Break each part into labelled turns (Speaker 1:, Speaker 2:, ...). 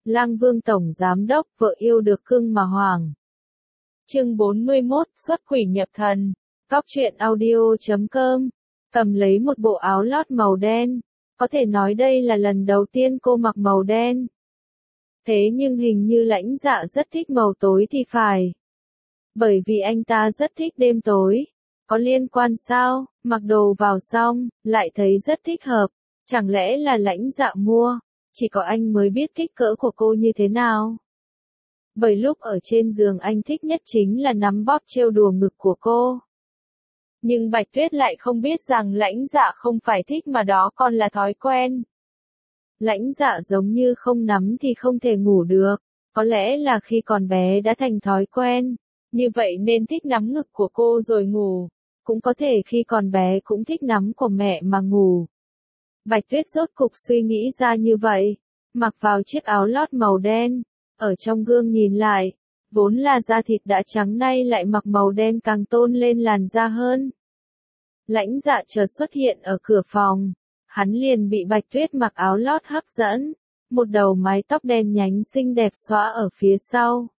Speaker 1: Lang Vương Tổng Giám Đốc, vợ yêu được cưng mà hoàng. Chương 41, xuất quỷ nhập thần. Cóc truyện audio.com. Cầm lấy một bộ áo lót màu đen. Có thể nói đây là lần đầu tiên cô mặc màu đen. Thế nhưng hình như Lãnh Dạ rất thích màu tối thì phải. Bởi vì anh ta rất thích đêm tối. Có liên quan sao? Mặc đồ vào xong, lại thấy rất thích hợp. Chẳng lẽ là Lãnh Dạ mua? Chỉ có anh mới biết kích cỡ của cô như thế nào. Bởi lúc ở trên giường anh thích nhất chính là nắm bóp trêu đùa ngực của cô. Nhưng Bạch Tuyết lại không biết rằng Lãnh Dạ không phải thích mà đó còn là thói quen. Lãnh Dạ giống như không nắm thì không thể ngủ được. Có lẽ là khi còn bé đã thành thói quen. Như vậy nên thích nắm ngực của cô rồi ngủ. Cũng có thể khi còn bé cũng thích nắm của mẹ mà ngủ. Bạch Tuyết rốt cục suy nghĩ ra như vậy. Mặc vào chiếc áo lót màu đen. Ở trong gương nhìn lại. Vốn là da thịt đã trắng nay lại mặc màu đen càng tôn lên làn da hơn. Lãnh Dạ chợt xuất hiện ở cửa phòng. Hắn liền bị Bạch Tuyết mặc áo lót hấp dẫn. Một đầu mái tóc đen nhánh xinh đẹp xõa ở phía sau.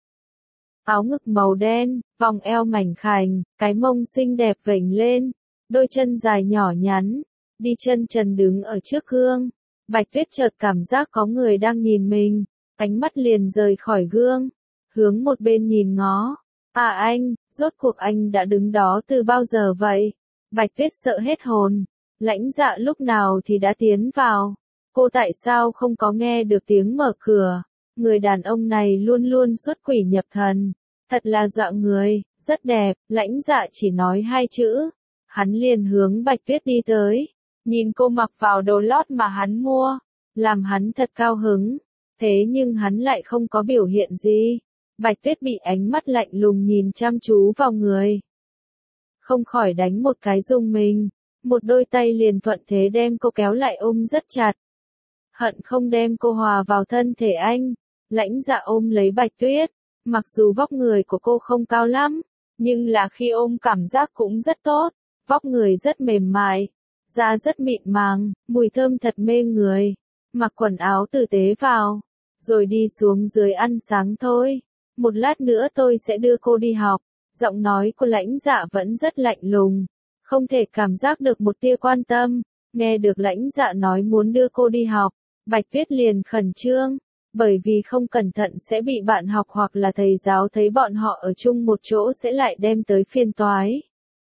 Speaker 1: Áo ngực màu đen, vòng eo mảnh khảnh, cái mông xinh đẹp vểnh lên. Đôi chân dài nhỏ nhắn. Đi chân trần đứng ở trước gương. Bạch Tuyết chợt cảm giác có người đang nhìn mình. Ánh mắt liền rời khỏi gương. Hướng một bên nhìn ngó. À anh, rốt cuộc anh đã đứng đó từ bao giờ vậy? Bạch Tuyết sợ hết hồn. Lãnh Dạ lúc nào thì đã tiến vào. Cô tại sao không có nghe được tiếng mở cửa? Người đàn ông này luôn luôn xuất quỷ nhập thần. Thật là dọa người, rất đẹp. Lãnh Dạ chỉ nói hai chữ. Hắn liền hướng Bạch Tuyết đi tới. Nhìn cô mặc vào đồ lót mà hắn mua. Làm hắn thật cao hứng. Thế nhưng hắn lại không có biểu hiện gì. Bạch Tuyết bị ánh mắt lạnh lùng nhìn chăm chú vào người. Không khỏi đánh một cái rung mình. Một đôi tay liền thuận thế đem cô kéo lại ôm rất chặt. Hận không đem cô hòa vào thân thể anh. Lãnh Dạ ôm lấy Bạch Tuyết. Mặc dù vóc người của cô không cao lắm. Nhưng là khi ôm cảm giác cũng rất tốt. Vóc người rất mềm mại. Da rất mịn màng. Mùi thơm thật mê người. Mặc quần áo tử tế vào. Rồi đi xuống dưới ăn sáng thôi. Một lát nữa tôi sẽ đưa cô đi học. Giọng nói của Lãnh Dạ vẫn rất lạnh lùng. Không thể cảm giác được một tia quan tâm. Nghe được Lãnh Dạ nói muốn đưa cô đi học. Bạch Tuyết liền khẩn trương. Bởi vì không cẩn thận sẽ bị bạn học hoặc là thầy giáo thấy bọn họ ở chung một chỗ sẽ lại đem tới phiền toái.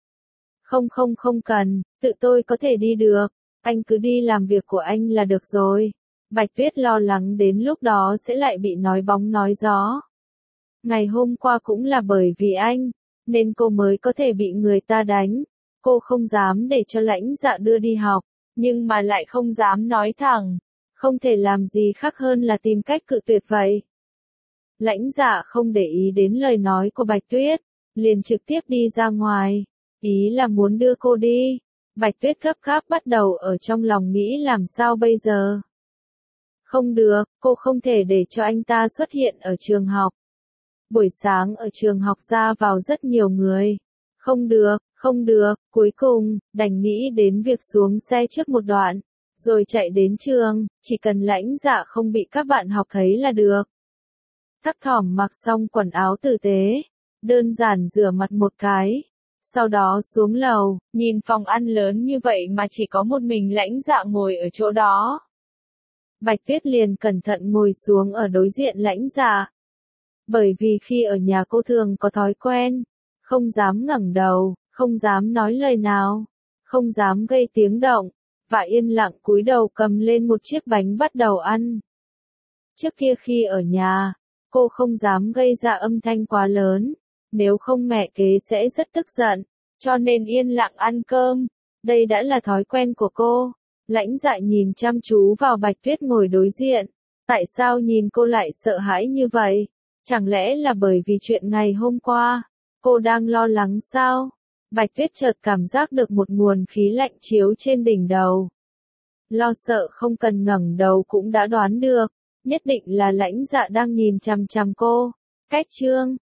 Speaker 1: Không cần, tự tôi có thể đi được. Anh cứ đi làm việc của anh là được rồi. Bạch Tuyết lo lắng đến lúc đó sẽ lại bị nói bóng nói gió. Ngày hôm qua cũng là bởi vì anh, nên cô mới có thể bị người ta đánh. Cô không dám để cho Lãnh Dạ đưa đi học, nhưng mà lại không dám nói thẳng. Không thể làm gì khác hơn là tìm cách cự tuyệt vậy. Lãnh Dạ không để ý đến lời nói của Bạch Tuyết, liền trực tiếp đi ra ngoài. Ý là muốn đưa cô đi. Bạch Tuyết gấp gáp bắt đầu ở trong lòng nghĩ làm sao bây giờ. Không được, cô không thể để cho anh ta xuất hiện ở trường học. Buổi sáng ở trường học ra vào rất nhiều người. Không được, cuối cùng, đành nghĩ đến việc xuống xe trước một đoạn. Rồi chạy đến trường, chỉ cần Lãnh Dạ không bị các bạn học thấy là được. Thấp thỏm mặc xong quần áo tử tế. Đơn giản rửa mặt một cái. Sau đó xuống lầu, nhìn phòng ăn lớn như vậy mà chỉ có một mình Lãnh Dạ ngồi ở chỗ đó. Bạch Tuyết liền cẩn thận ngồi xuống ở đối diện Lãnh Dạ. Bởi vì khi ở nhà cô thường có thói quen, không dám ngẩng đầu, không dám nói lời nào, không dám gây tiếng động, và yên lặng cúi đầu cầm lên một chiếc bánh bắt đầu ăn. Trước kia khi ở nhà, cô không dám gây ra âm thanh quá lớn, nếu không mẹ kế sẽ rất tức giận, cho nên yên lặng ăn cơm. Đây đã là thói quen của cô. Lãnh Dạ nhìn chăm chú vào Bạch Tuyết ngồi đối diện. Tại sao nhìn cô lại sợ hãi như vậy? Chẳng lẽ là bởi vì chuyện ngày hôm qua? Cô đang lo lắng sao? Bạch Tuyết chợt cảm giác được một nguồn khí lạnh chiếu trên đỉnh đầu. Lo sợ không cần ngẩng đầu cũng đã đoán được. Nhất định là Lãnh Dạ đang nhìn chằm chằm cô. Cách chương